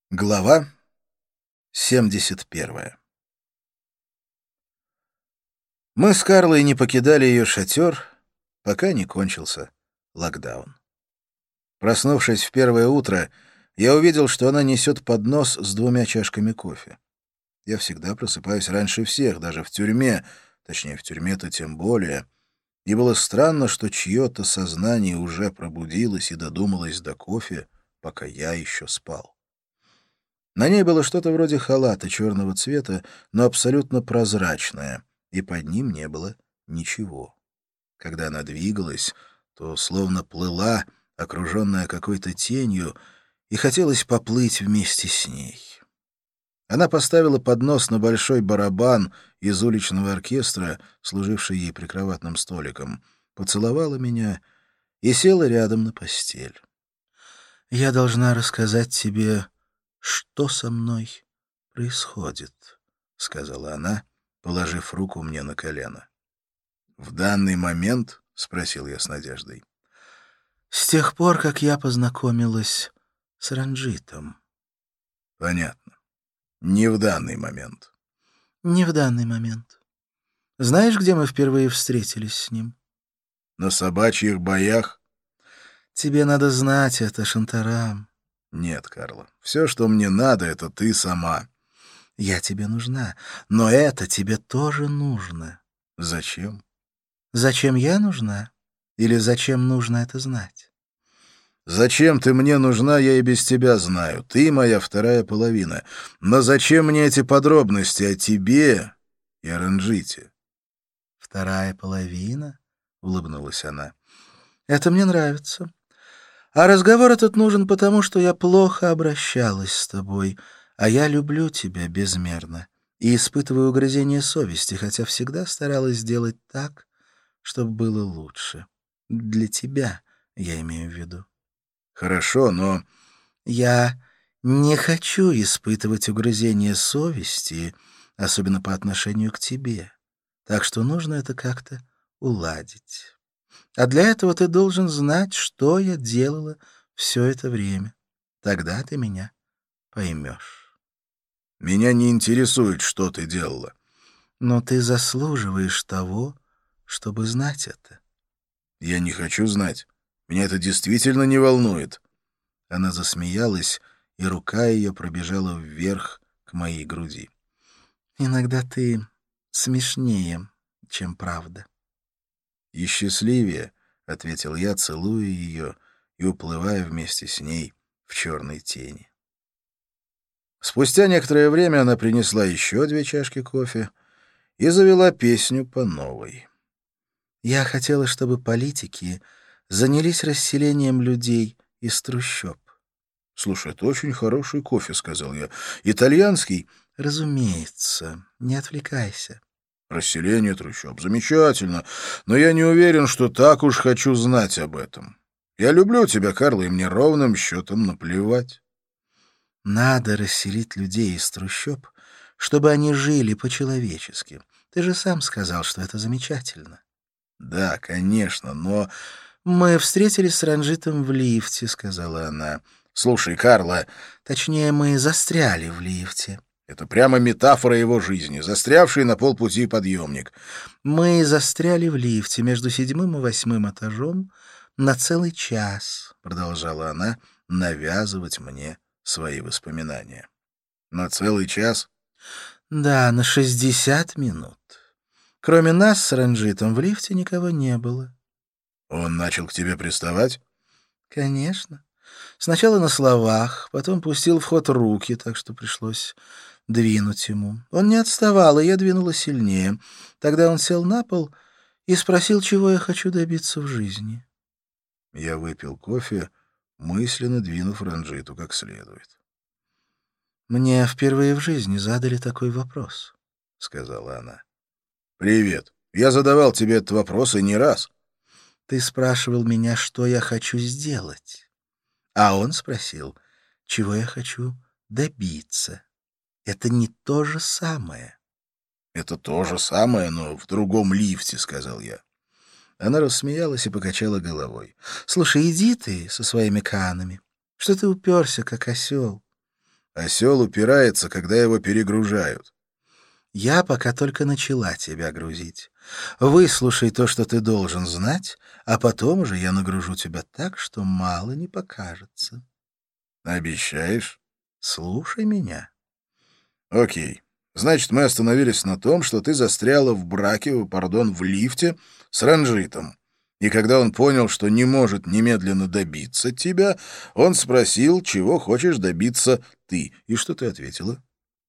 Глава 71. Мы с Карлой не покидали ее шатер, пока не кончился локдаун. Проснувшись в первое утро, я увидел, что она несет поднос с 2 чашками кофе. Я всегда просыпаюсь раньше всех, даже в тюрьме, точнее, в тюрьме-то тем более. И было странно, что чье-то сознание уже пробудилось и додумалось до кофе, пока я еще спал. На ней было что-то вроде халата черного цвета, но абсолютно прозрачное, и под ним не было ничего. Когда она двигалась, то словно плыла, окруженная какой-то тенью, и хотелось поплыть вместе с ней. Она поставила поднос на большой барабан из уличного оркестра, служивший ей прикроватным столиком, поцеловала меня и села рядом на постель. «Я должна рассказать тебе, что со мной происходит», — сказала она, положив руку мне на колено. «В данный момент?» — спросил я с надеждой. «С тех пор, как я познакомилась с Ранджитом». «Понятно. Не в данный момент». «Не в данный момент. Знаешь, где мы впервые встретились с ним?» «На собачьих боях?» «Тебе надо знать это, Шантарам». «Нет, Карла, все, что мне надо, это ты сама». «Я тебе нужна, но это тебе тоже нужно». «Зачем?» «Зачем я нужна? Или зачем нужно это знать?» «Зачем ты мне нужна, я и без тебя знаю. Ты моя вторая половина. Но зачем мне эти подробности о тебе и о Ранджите?» «Вторая половина?» — улыбнулась она. «Это мне нравится. А разговор этот нужен потому, что я плохо обращалась с тобой, а я люблю тебя безмерно и испытываю угрызение совести, хотя всегда старалась сделать так, чтобы было лучше. Для тебя, я имею в виду». «Хорошо, но...» «Я не хочу испытывать угрызение совести, особенно по отношению к тебе. Так что нужно это как-то уладить. А для этого ты должен знать, что я делала все это время. Тогда ты меня поймешь». «Меня не интересует, что ты делала». «Но ты заслуживаешь того, чтобы знать это». «Я не хочу знать. Меня это действительно не волнует». Она засмеялась, и рука ее пробежала вверх к моей груди. «Иногда ты смешнее, чем правда». «И счастливее», — ответил я, целуя ее и уплывая вместе с ней в черной тени. Спустя некоторое время она принесла еще 2 чашки кофе и завела песню по новой. «Я хотела, чтобы политики занялись расселением людей из трущоб». «Слушай, это очень хороший кофе», — сказал я. «Итальянский?» «Разумеется. Не отвлекайся». «Расселение трущоб. Замечательно. Но я не уверен, что так уж хочу знать об этом. Я люблю тебя, Карла, и мне ровным счетом наплевать». «Надо расселить людей из трущоб, чтобы они жили по-человечески. Ты же сам сказал, что это замечательно». «Да, конечно, но...» «Мы встретились с Ранджитом в лифте», — сказала она. «Слушай, Карла...» «Точнее, мы застряли в лифте». «Это прямо метафора его жизни, застрявший на полпути подъемник». «Мы застряли в лифте между 7-м и 8-м этажом на целый час», — продолжала она навязывать мне свои воспоминания. «На целый час?» «Да, на 60 минут. Кроме нас с Ранджитом в лифте никого не было». «Он начал к тебе приставать?» «Конечно. Сначала на словах, потом пустил в ход руки, так что пришлось двинуть ему. Он не отставал, и я двинула сильнее. Тогда он сел на пол и спросил, чего я хочу добиться в жизни». Я выпил кофе, мысленно двинув Ранджиту как следует. «Мне впервые в жизни задали такой вопрос», — сказала она. «Привет. Я задавал тебе этот вопрос и не раз». «Ты спрашивал меня, что я хочу сделать. А он спросил, чего я хочу добиться. Это не то же самое». «Это то же самое, но в другом лифте», — сказал я. Она рассмеялась и покачала головой. «Слушай, иди ты со своими канами. Что ты уперся, как осел? Осел упирается, когда его перегружают. Я пока только начала тебя грузить. Выслушай то, что ты должен знать, а потом уже я нагружу тебя так, что мало не покажется. Обещаешь? Слушай меня. Окей. Значит, мы остановились на том, что ты застряла в лифте с Ранжитом. И когда он понял, что не может немедленно добиться тебя, он спросил, чего хочешь добиться ты. И что ты ответила?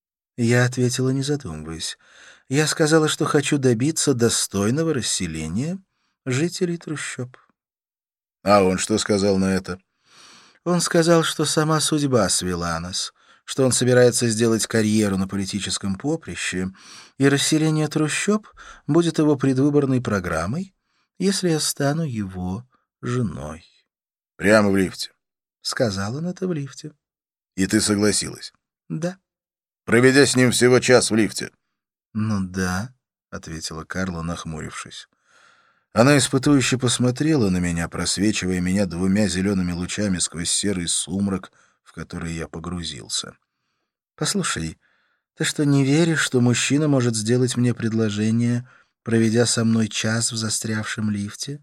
Я ответила, не задумываясь. Я сказала, что хочу добиться достойного расселения жителей трущоб. А он что сказал на это? Он сказал, что сама судьба свела нас, что он собирается сделать карьеру на политическом поприще, и расселение трущоб будет его предвыборной программой, если я стану его женой. Прямо в лифте. Сказал он это в лифте. И ты согласилась? Да. Проведя с ним всего час в лифте. Ну да, — ответила Карла, нахмурившись. Она испытующе посмотрела на меня, просвечивая меня двумя зелеными лучами сквозь серый сумрак, в который я погрузился. «Послушай, ты что, не веришь, что мужчина может сделать мне предложение, проведя со мной час в застрявшем лифте?»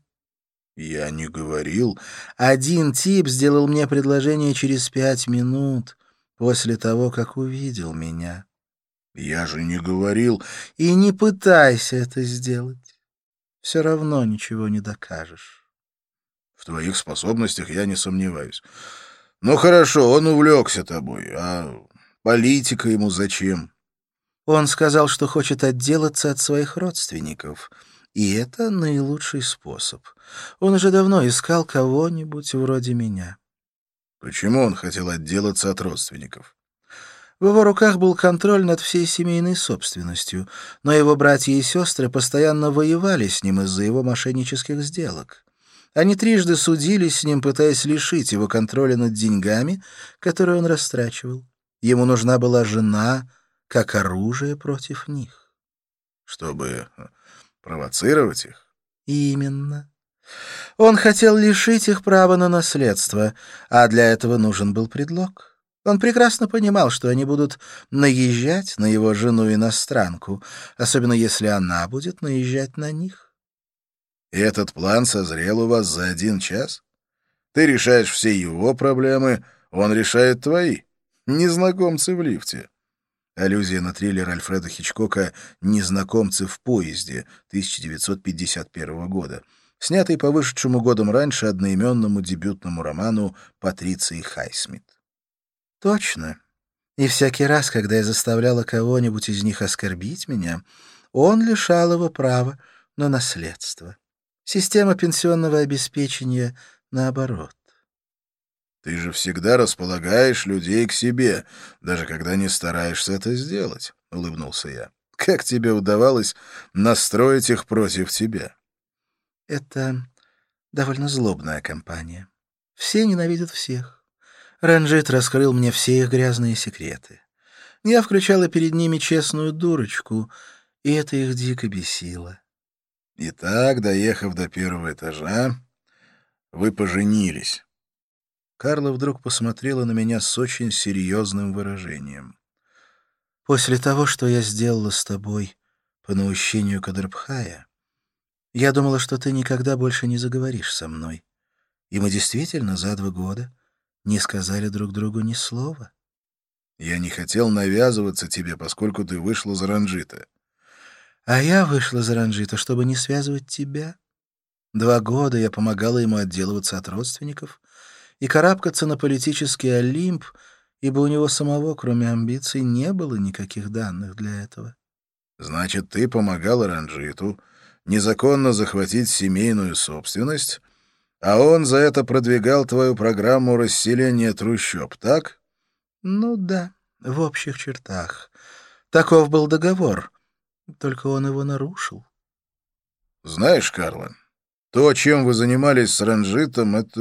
Я не говорил. «Один тип сделал мне предложение через 5 минут после того, как увидел меня». Я же не говорил. «И не пытайся это сделать. Все равно ничего не докажешь». В твоих способностях я не сомневаюсь. Ну хорошо, он увлекся тобой, а политика ему зачем? Он сказал, что хочет отделаться от своих родственников, и это наилучший способ. Он уже давно искал кого-нибудь вроде меня. Почему он хотел отделаться от родственников? В его руках был контроль над всей семейной собственностью, но его братья и сестры постоянно воевали с ним из-за его мошеннических сделок. Они трижды судились с ним, пытаясь лишить его контроля над деньгами, которые он растрачивал. Ему нужна была жена как оружие против них. Чтобы провоцировать их? Именно. Он хотел лишить их права на наследство, а для этого нужен был предлог. Он прекрасно понимал, что они будут наезжать на его жену-иностранку, особенно если она будет наезжать на них. И этот план созрел у вас за 1 час? Ты решаешь все его проблемы, он решает твои. Незнакомцы в лифте. Аллюзия на триллер Альфреда Хичкока «Незнакомцы в поезде» 1951 года, снятый по вышедшему годом раньше одноименному дебютному роману Патриции Хайсмит. Точно. И всякий раз, когда я заставляла кого-нибудь из них оскорбить меня, он лишал его права на наследство. Система пенсионного обеспечения наоборот. Ты же всегда располагаешь людей к себе, даже когда не стараешься это сделать, — улыбнулся я. Как тебе удавалось настроить их против тебя? Это довольно злобная компания. Все ненавидят всех. Ранжит раскрыл мне все их грязные секреты. Я включала перед ними честную дурочку, и это их дико бесило. Итак, доехав до 1-го этажа, вы поженились. Карла вдруг посмотрела на меня с очень серьезным выражением. После того, что я сделала с тобой по наущению Кадрбхая, я думала, что ты никогда больше не заговоришь со мной. И мы действительно за 2 года не сказали друг другу ни слова. Я не хотел навязываться тебе, поскольку ты вышла за Ранжита. А я вышла за Ранжита, чтобы не связывать тебя. 2 года я помогала ему отделываться от родственников и карабкаться на политический Олимп, ибо у него самого, кроме амбиций, не было никаких данных для этого. Значит, ты помогала Ранжиту незаконно захватить семейную собственность, а он за это продвигал твою программу расселения трущоб, так? Ну да, в общих чертах. Таков был договор, только он его нарушил. Знаешь, Карла, то, чем вы занимались с Ранжитом, это,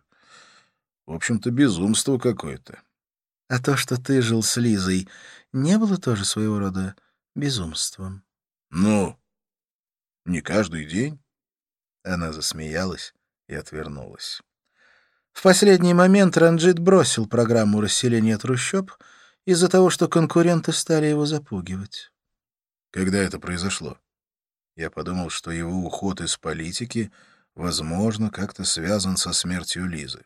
в общем-то, безумство какое-то. А то, что ты жил с Лизой, не было тоже своего рода безумством? Ну, не каждый день. Она засмеялась и отвернулась. В последний момент Ранжит бросил программу расселения трущоб из-за того, что конкуренты стали его запугивать. Когда это произошло? Я подумал, что его уход из политики, возможно, как-то связан со смертью Лизы.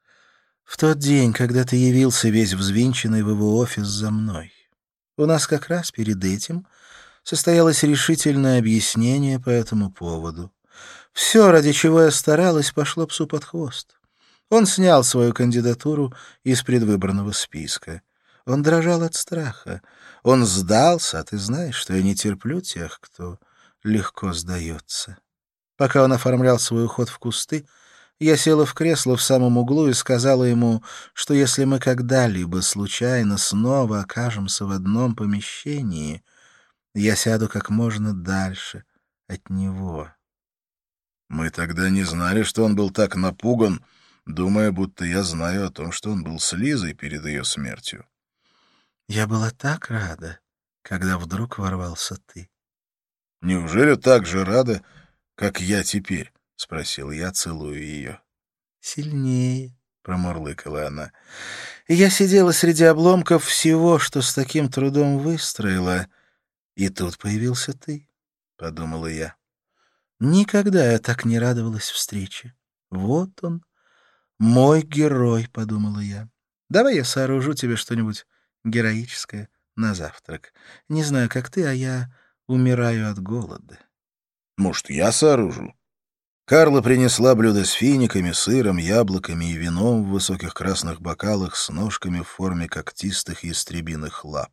В тот день, когда ты явился весь взвинченный в его офис за мной. У нас как раз перед этим состоялось решительное объяснение по этому поводу. Все, ради чего я старалась, пошло псу под хвост. Он снял свою кандидатуру из предвыборного списка. Он дрожал от страха. Он сдался, а ты знаешь, что я не терплю тех, кто легко сдается. Пока он оформлял свой уход в кусты, я села в кресло в самом углу и сказала ему, что если мы когда-либо случайно снова окажемся в одном помещении, я сяду как можно дальше от него. Мы тогда не знали, что он был так напуган, думая, будто я знаю о том, что он был с Лизой перед ее смертью. Я была так рада, когда вдруг ворвался ты. «Неужели так же рада, как я теперь?» — спросил я, целуя ее. «Сильнее», — промурлыкала она. И я сидела среди обломков всего, что с таким трудом выстроила, и тут появился ты, — подумала я. Никогда я так не радовалась встрече. Вот он, мой герой, — подумала я. Давай я сооружу тебе что-нибудь героическое на завтрак. Не знаю, как ты, а я умираю от голода. «Может, я сооружу?» Карла принесла блюдо с финиками, сыром, яблоками и вином в высоких красных бокалах с ножками в форме когтистых ястребиных лап.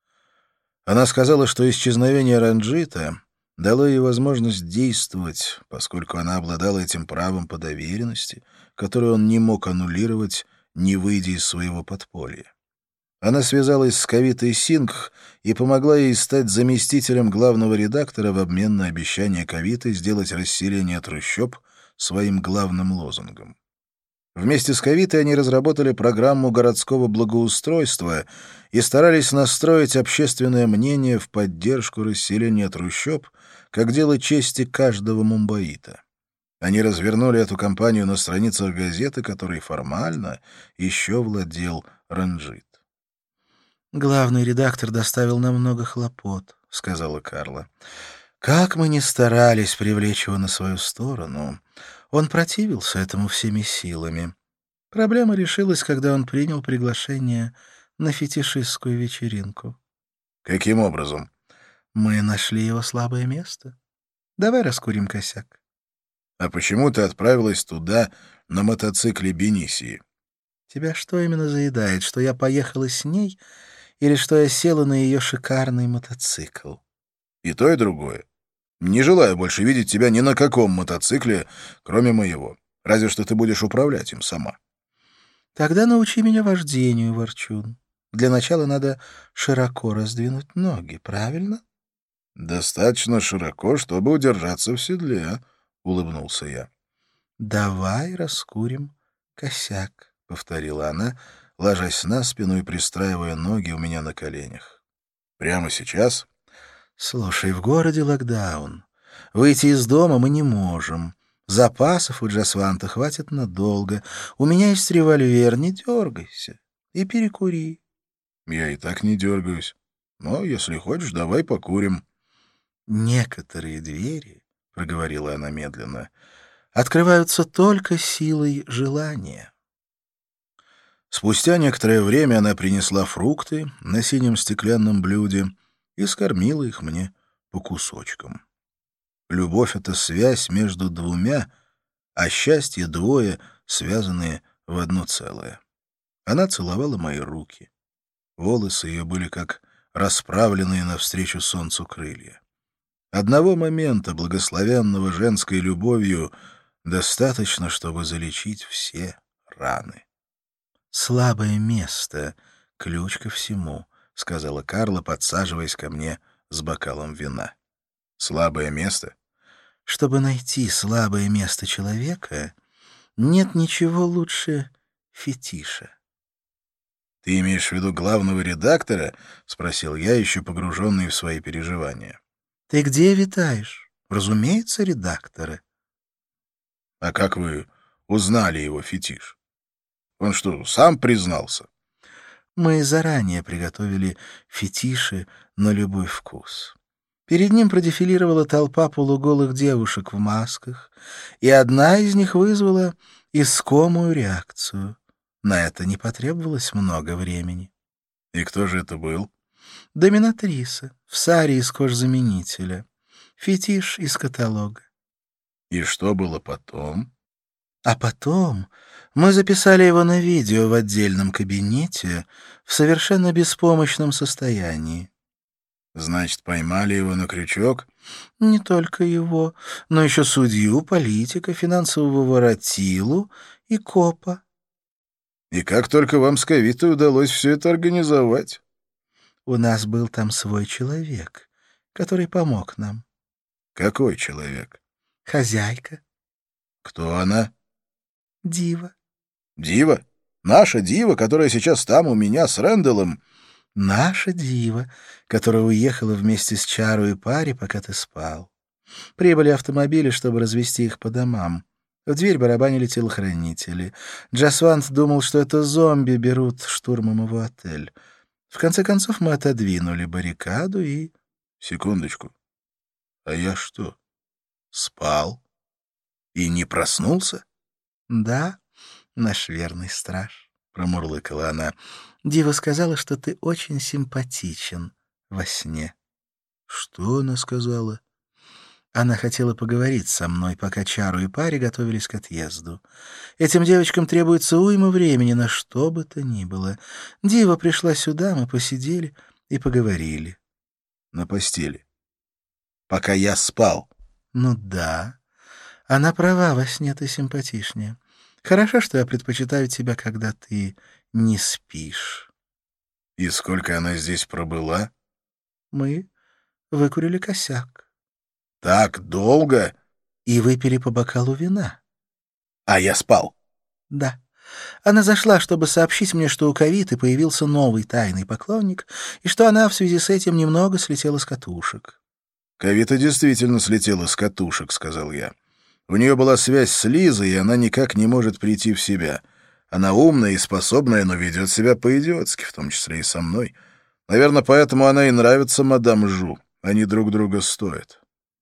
Она сказала, что исчезновение Ранджита дало ей возможность действовать, поскольку она обладала этим правом по доверенности, которое он не мог аннулировать, не выйдя из своего подполья. Она связалась с Кавитой Сингх и помогла ей стать заместителем главного редактора в обмен на обещание Кавиты сделать расселение трущоб своим главным лозунгом. Вместе с Кавитой они разработали программу городского благоустройства и старались настроить общественное мнение в поддержку расселения трущоб, как дело чести каждого мумбаита. Они развернули эту кампанию на страницах газеты, которой формально еще владел Ранджит. «Главный редактор доставил нам много хлопот», — сказала Карла. «Как мы ни старались привлечь его на свою сторону, он противился этому всеми силами. Проблема решилась, когда он принял приглашение на фетишистскую вечеринку. Каким образом? Мы нашли его слабое место. Давай раскурим косяк». А почему ты отправилась туда на мотоцикле Бенисии? «Тебя что именно заедает, что я поехала с ней или что я села на ее шикарный мотоцикл?» И то, и другое. Не желаю больше видеть тебя ни на каком мотоцикле, кроме моего. Разве что ты будешь управлять им сама. «Тогда научи меня вождению, Ворчун. Для начала надо широко раздвинуть ноги, правильно?» Достаточно широко, чтобы удержаться в седле, — улыбнулся я. «Давай раскурим косяк», — повторила она, ложась на спину и пристраивая ноги у меня на коленях. Прямо сейчас? «Слушай, в городе локдаун. Выйти из дома мы не можем. Запасов у Джасванта хватит надолго. У меня есть револьвер, не дергайся. И перекури». Я и так не дергаюсь. Но, если хочешь, давай покурим. «Некоторые двери, — проговорила она медленно, — открываются только силой желания». Спустя некоторое время она принесла фрукты на синем стеклянном блюде и скормила их мне по кусочкам. Любовь — это связь между двумя, а счастье — двое, связанные в одно целое. Она целовала мои руки. Волосы ее были как расправленные навстречу солнцу крылья. Одного момента, благословенного женской любовью, достаточно, чтобы залечить все раны. «Слабое место — ключ ко всему», — сказала Карла, подсаживаясь ко мне с бокалом вина. Слабое место? «Чтобы найти слабое место человека, нет ничего лучше фетиша». Ты имеешь в виду главного редактора? — спросил я, еще погруженный в свои переживания. «Ты где витаешь? Разумеется, редакторы». А как вы узнали его фетиш? Он что, сам признался? Мы заранее приготовили фетиши на любой вкус. Перед ним продефилировала толпа полуголых девушек в масках, и одна из них вызвала искомую реакцию. На это не потребовалось много времени. И кто же это был? Доминатриса в саре из кожзаменителя. Фетиш из каталога. И что было потом? А потом мы записали его на видео в отдельном кабинете в совершенно беспомощном состоянии. Значит, поймали его на крючок? Не только его, но еще судью, политика, финансового воротилу и копа. И как только вам с Кавитой удалось все это организовать? У нас был там свой человек, который помог нам. Какой человек? Хозяйка. Кто она? Дива. Дива? Наша Дива, которая сейчас там у меня с Рэндаллом? Наша Дива, которая уехала вместе с Чару и Пари, пока ты спал. Прибыли автомобили, чтобы развезти их по домам. В дверь барабанили телохранители. Джасвант думал, что это зомби берут штурмом его отель. В конце концов мы отодвинули баррикаду и... Секундочку. А я что, спал и не проснулся? Да, наш верный страж, — промурлыкала она. Дива сказала, что ты очень симпатичен во сне. Что она сказала? Она хотела поговорить со мной, пока Чару и Пари готовились к отъезду. Этим девочкам требуется уйма времени на что бы то ни было. Дива пришла сюда, мы посидели и поговорили. На постели. Пока я спал. Ну да. Она права, во сне ты симпатичнее. Хорошо, что я предпочитаю тебя, когда ты не спишь. И сколько она здесь пробыла? Мы выкурили косяк. Так долго? И выпили по бокалу вина. А я спал. Да. Она зашла, чтобы сообщить мне, что у Кавиты появился новый тайный поклонник, и что она в связи с этим немного слетела с катушек. Кавита действительно слетела с катушек, сказал я. У нее была связь с Лизой, и она никак не может прийти в себя. Она умная и способная, но ведет себя по-идиотски, в том числе и со мной. Наверное, поэтому она и нравится мадам Жу. Они друг друга стоят.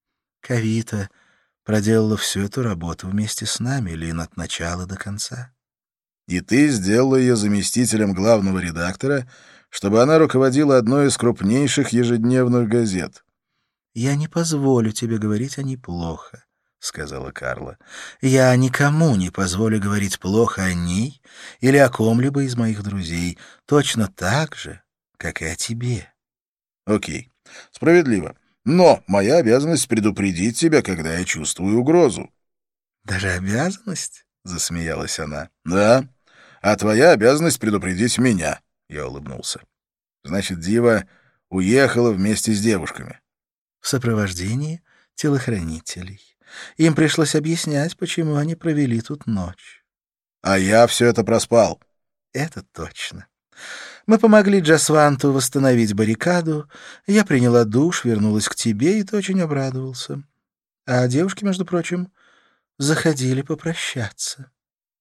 Кавита проделала всю эту работу вместе с нами, Лин, от начала до конца. И ты сделала ее заместителем главного редактора, чтобы она руководила одной из крупнейших ежедневных газет. «Я не позволю тебе говорить о ней плохо», — сказала Карла. «Я никому не позволю говорить плохо о ней или о ком-либо из моих друзей, точно так же, как и о тебе». Окей, справедливо. Но моя обязанность предупредить тебя, когда я чувствую угрозу. «Даже обязанность?» — засмеялась она. «Да, а твоя обязанность предупредить меня», — я улыбнулся. «Значит, Дива уехала вместе с девушками». В сопровождении телохранителей. Им пришлось объяснять, почему они провели тут ночь. А я все это проспал. Это точно. Мы помогли Джасванту восстановить баррикаду, я приняла душ, вернулась к тебе, и ты очень обрадовался. А девушки, между прочим, заходили попрощаться.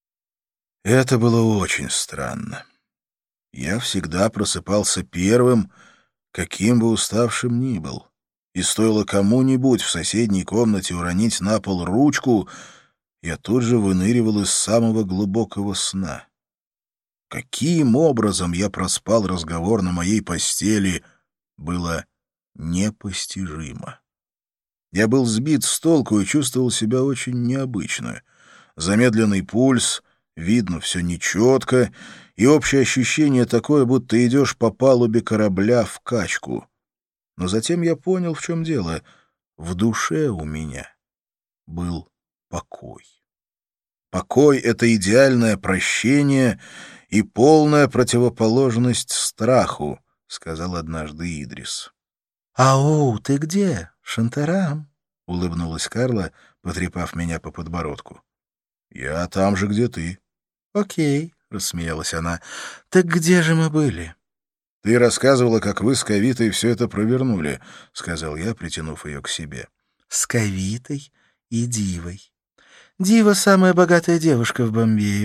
Это было очень странно. Я всегда просыпался первым, каким бы уставшим ни был. И стоило кому-нибудь в соседней комнате уронить на пол ручку, я тут же выныривал из самого глубокого сна. Каким образом я проспал разговор на моей постели, было непостижимо. Я был сбит с толку и чувствовал себя очень необычно. Замедленный пульс, видно все нечетко, и общее ощущение такое, будто идешь по палубе корабля в качку. Но затем я понял, в чем дело. В душе у меня был покой. Покой — это идеальное прощение и полная противоположность страху, — сказал однажды Идрис. «Ау, ты где, Шантарам?» — улыбнулась Карла, потрепав меня по подбородку. «Я там же, где ты». «Окей», — рассмеялась она. «Так где же мы были?» «Ты рассказывала, как вы с Кавитой все это провернули», — сказал я, притянув ее к себе. «С Кавитой и Дивой. Дива — самая богатая девушка в Бомбее.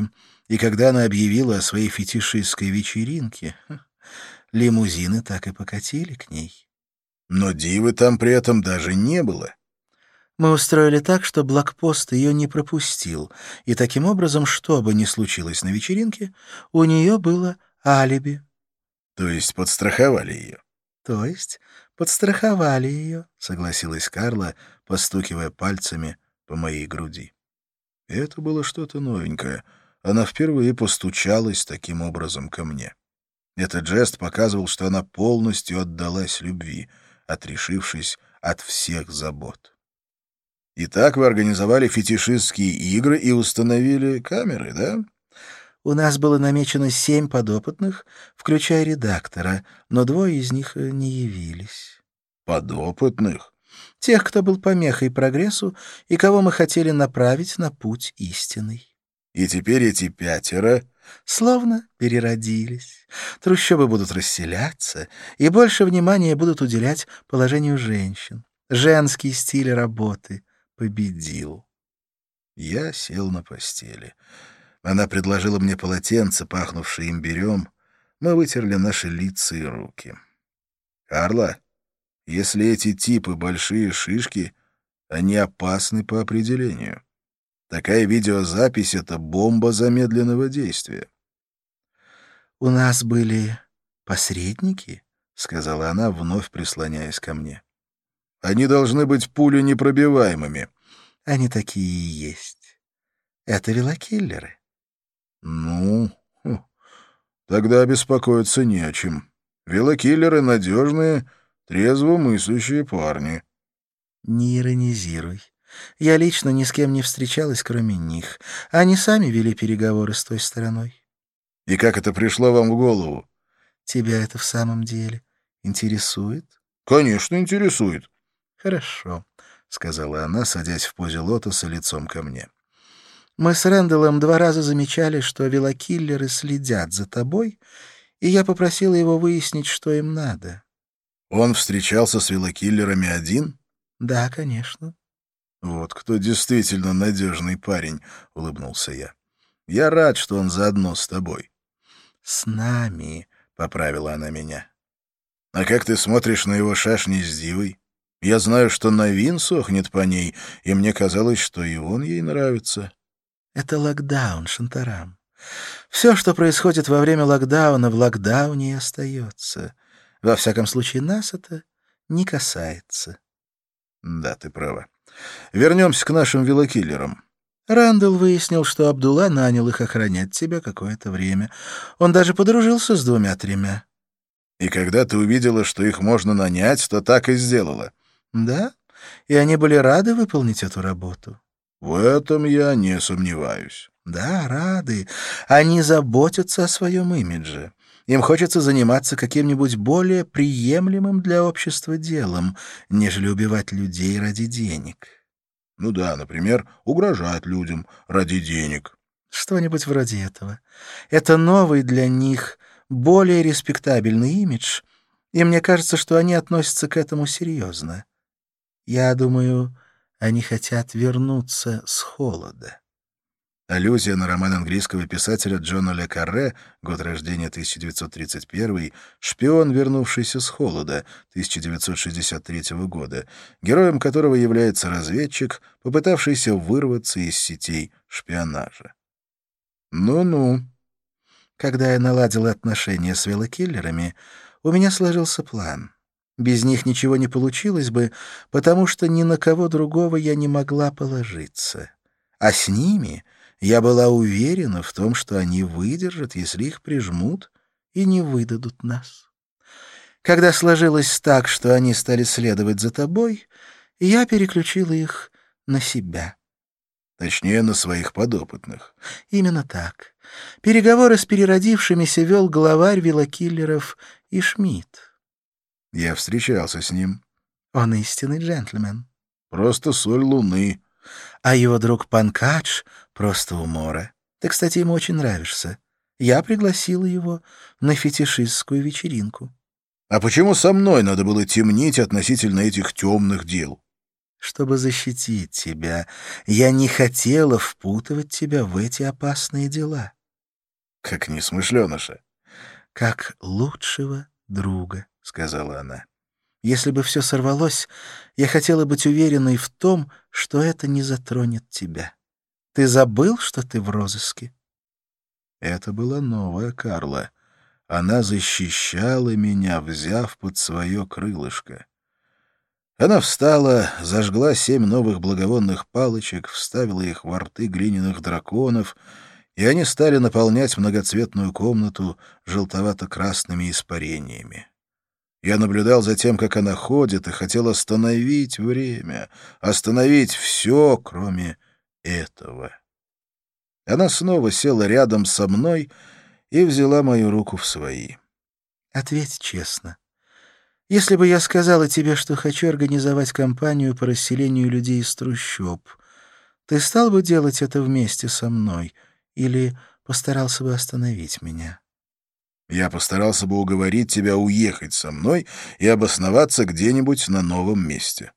И когда она объявила о своей фетишистской вечеринке, лимузины так и покатили к ней. Но дивы там при этом даже не было. Мы устроили так, что блокпост ее не пропустил, и таким образом, что бы ни случилось на вечеринке, у нее было алиби. То есть подстраховали ее. То есть подстраховали ее, согласилась Карла, постукивая пальцами по моей груди. И это было что-то новенькое. Она впервые постучалась таким образом ко мне. Этот жест показывал, что она полностью отдалась любви, отрешившись от всех забот. Итак, вы организовали фетишистские игры и установили камеры, да? У нас было намечено 7 подопытных, включая редактора, но 2 из них не явились. Подопытных? Тех, кто был помехой прогрессу и кого мы хотели направить на путь истинный. И теперь эти 5 словно переродились. Трущобы будут расселяться, и больше внимания будут уделять положению женщин. Женский стиль работы победил. Я сел на постели. Она предложила мне полотенце, пахнувшее имбирем. Мы вытерли наши лица и руки. «Карла, если эти типы большие шишки, они опасны по определению. Такая видеозапись — это бомба замедленного действия». «У нас были посредники», — сказала она, вновь прислоняясь ко мне. «Они должны быть пуленепробиваемыми». «Они такие и есть. Это велокиллеры». «Ну, тогда беспокоиться не о чем. Велокиллеры — надежные, трезво мыслящие парни». «Не иронизируй. Я лично ни с кем не встречалась, кроме них. Они сами вели переговоры с той стороной». «И как это пришло вам в голову?» «Тебя это в самом деле интересует?» «Конечно, интересует». «Хорошо», — сказала она, садясь в позе лотоса лицом ко мне. «Мы с Рэндаллом 2 раза замечали, что велокиллеры следят за тобой, и я попросила его выяснить, что им надо». «Он встречался с велокиллерами один?» «Да, конечно». «Вот кто действительно надежный парень», — улыбнулся я. «Я рад, что он заодно с тобой». «С нами», — поправила она меня. «А как ты смотришь на его шашни с Дивой? Я знаю, что Навин сохнет по ней, и мне казалось, что и он ей нравится». «Это локдаун, Шантарам. Все, что происходит во время локдауна, в локдауне и остается. Во всяком случае, нас это не касается». «Да, ты права. Вернемся к нашим велокиллерам». Рэндалл выяснил, что Абдулла нанял их охранять тебя какое-то время. Он даже подружился с 2-3. «И когда ты увидела, что их можно нанять, то так и сделала». Да, и они были рады выполнить эту работу. «В этом я не сомневаюсь». Да, рады. Они заботятся о своем имидже. Им хочется заниматься каким-нибудь более приемлемым для общества делом, нежели убивать людей ради денег. Ну да, например, угрожать людям ради денег. Что-нибудь вроде этого. Это новый для них, более респектабельный имидж, и мне кажется, что они относятся к этому серьезно. Я думаю, они хотят вернуться с холода. Аллюзия на роман английского писателя Джона Ле Карре, год рождения 1931, «Шпион, вернувшийся с холода» 1963 года, героем которого является разведчик, попытавшийся вырваться из сетей шпионажа. Ну-ну. Когда я наладила отношения с велокиллерами, у меня сложился план. Без них ничего не получилось бы, потому что ни на кого другого я не могла положиться. А с ними я была уверена в том, что они выдержат, если их прижмут и не выдадут нас. Когда сложилось так, что они стали следовать за тобой, я переключила их на себя. Точнее, на своих подопытных. Именно так. Переговоры с переродившимися вел главарь велокиллеров Ишмит. Я встречался с ним. Он истинный джентльмен. Просто соль луны. А его друг Панкадж — просто умора. Ты, кстати, ему очень нравишься. Я пригласила его на фетишистскую вечеринку. А почему со мной надо было темнить относительно этих темных дел? Чтобы защитить тебя, я не хотела впутывать тебя в эти опасные дела. как несмышленыша. «Как лучшего друга», — сказала она. «Если бы все сорвалось, я хотела быть уверенной в том, что это не затронет тебя. Ты забыл, что ты в розыске?» Это была новая Карла. Она защищала меня, взяв под свое крылышко. Она встала, зажгла 7 новых благовонных палочек, вставила их во рты глиняных драконов, и они стали наполнять многоцветную комнату желтовато-красными испарениями. Я наблюдал за тем, как она ходит, и хотел остановить время, остановить все, кроме этого. Она снова села рядом со мной и взяла мою руку в свои. «Ответь честно. Если бы я сказала тебе, что хочу организовать кампанию по расселению людей из трущоб, ты стал бы делать это вместе со мной или постарался бы остановить меня?» Я постарался бы уговорить тебя уехать со мной и обосноваться где-нибудь на новом месте.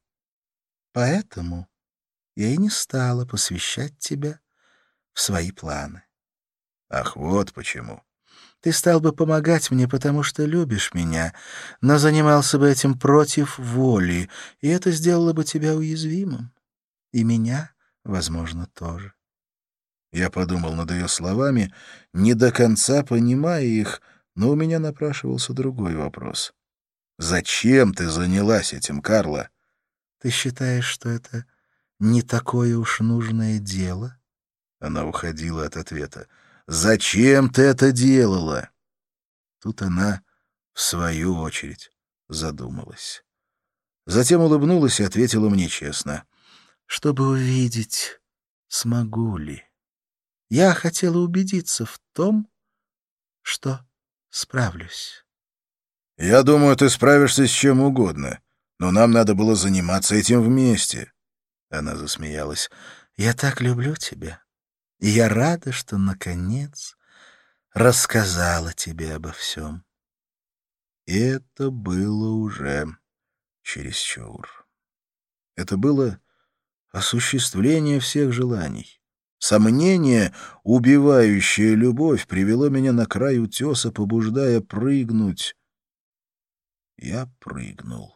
«Поэтому я и не стала посвящать тебя в свои планы. Ах, вот почему. Ты стал бы помогать мне, потому что любишь меня, но занимался бы этим против воли, и это сделало бы тебя уязвимым. И меня, возможно, тоже». Я подумал над ее словами, не до конца понимая их, но у меня напрашивался другой вопрос. «Зачем ты занялась этим, Карла?» «Ты считаешь, что это не такое уж нужное дело?» Она уходила от ответа. «Зачем ты это делала?» Тут она, в свою очередь, задумалась. Затем улыбнулась и ответила мне честно. «Чтобы увидеть, смогу ли. Я хотела убедиться в том, что справлюсь». «Я думаю, ты справишься с чем угодно, но нам надо было заниматься этим вместе». Она засмеялась. «Я так люблю тебя, и я рада, что, наконец, рассказала тебе обо всем». Это было уже чересчур. Это было осуществление всех желаний. Сомнение, убивающее любовь, привело меня на край утеса, побуждая прыгнуть. Я прыгнул.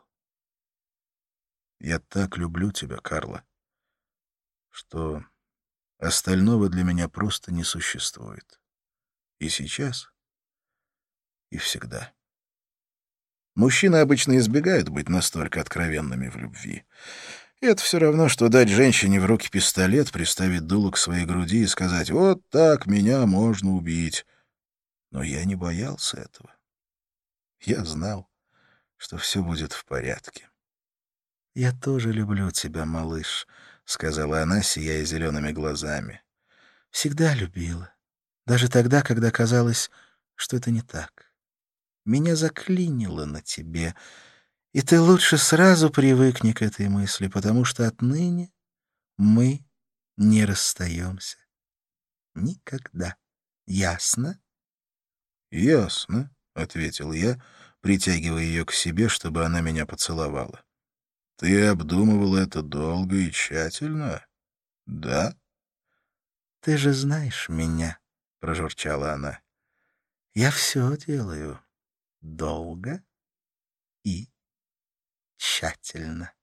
Я так люблю тебя, Карла, что остального для меня просто не существует. И сейчас, и всегда. Мужчины обычно избегают быть настолько откровенными в любви. И это все равно, что дать женщине в руки пистолет, приставить дуло к своей груди и сказать: «Вот так меня можно убить». Но я не боялся этого. Я знал, что все будет в порядке. «Я тоже люблю тебя, малыш», — сказала она, сияя зелеными глазами. «Всегда любила. Даже тогда, когда казалось, что это не так. Меня заклинило на тебе, и ты лучше сразу привыкни к этой мысли, потому что отныне мы не расстаемся. Никогда. Ясно?» «Ясно», — ответил я, притягивая ее к себе, чтобы она меня поцеловала. «Ты обдумывал это долго и тщательно? Да?» «Ты же знаешь меня», — прожурчала она. «Я все делаю долго и тщательно».